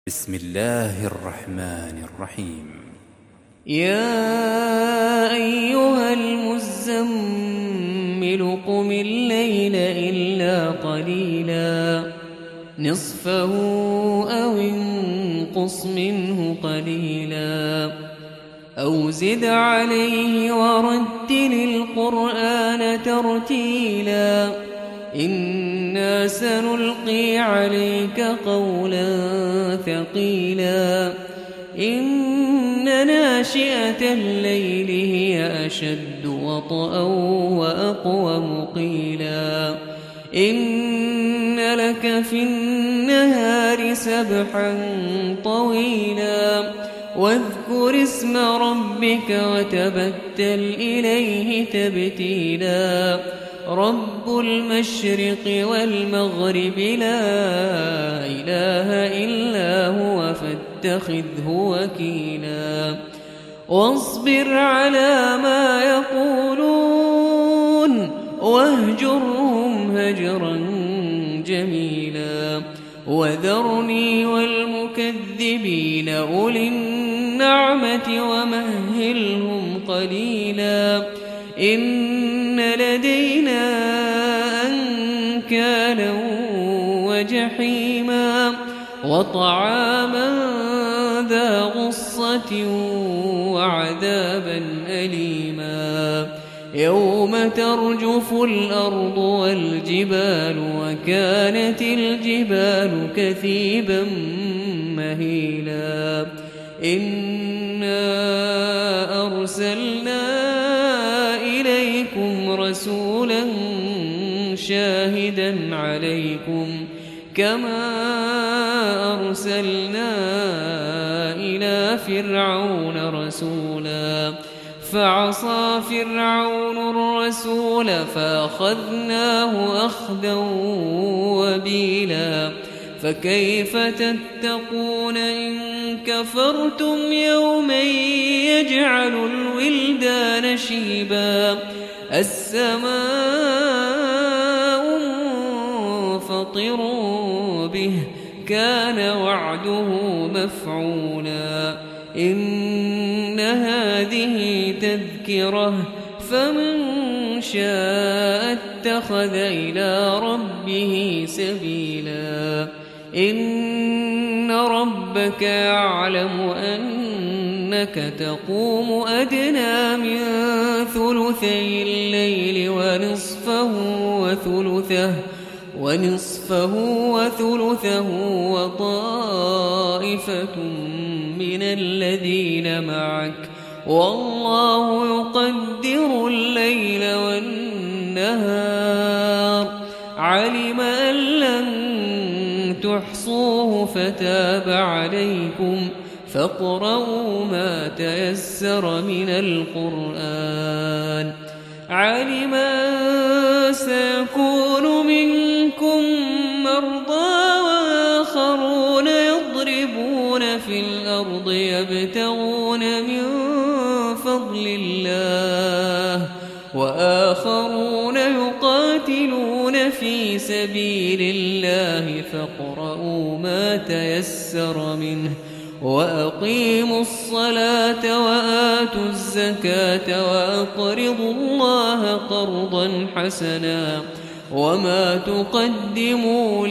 بسم الله الرحمن الرحيم. يا أيها المزمل قم الليل إلا قليلا نصفه أو انقص منه قليلا أو زد عليه ورتل القرآن ترتيلا إنا سنلقي عليك قولا ثقيلا إن ناشئة الليل هي أشد وطئا وأقوم قيلا إن لك في النهار سبحا طويلا واذكر اسم ربك وتبتل إليه تبتيلا رب المشرق والمغرب لا إله إلا هو فاتخذه وكيلا واصبر على ما يقولون واهجرهم هجرا جميلا وذرني والمكذبين أولي النعمة ومهلهم قليلا إن لدينا أنكالا وجحيما وطعاما ذا غصة وعذابا أليما يوم ترجف الأرض والجبال وكانت الجبال كثيبا مهيلا إنا أرسلنا إليكم رسولا شاهدا عليكم كما أرسلنا إلى فرعون رسولا فعصى فرعون الرسول فأخذناه أخذا وبيلا فكيف تتقون إن كفرتم يوما يجعل الولدان شيبا السماء منفطر به كان وعده مفعولا إن هذه تذكرة فمن شاء اتخذ إلى ربه سبيلا إن ربك يعلم أنك تقوم أدنى من ثلثي الليل ونصفه وثلثه وطائفة من الذين معك والله يقدر الليل والنهار علم أن لن تحصوه فتاب عليكم فاقرؤوا ما تيسر من القرآن علم أن سيكون منكم مرضى وآخرون يضربون في الأرض يبتغون من فضل الله وآخرون يقاتلون في سبيل الله فاقرؤوا ما تيسر منه وأقيموا الصلاة وآتوا الزكاة وأقرضوا الله قرضا حسنا وما تقدموا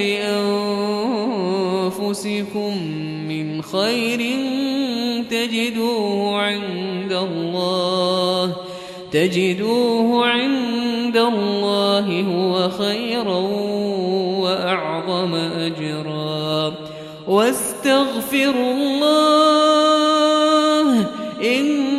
لأنفسكم من خير تجدوه عند الله هو خيرا وأعظم أجرا واستغفروا الله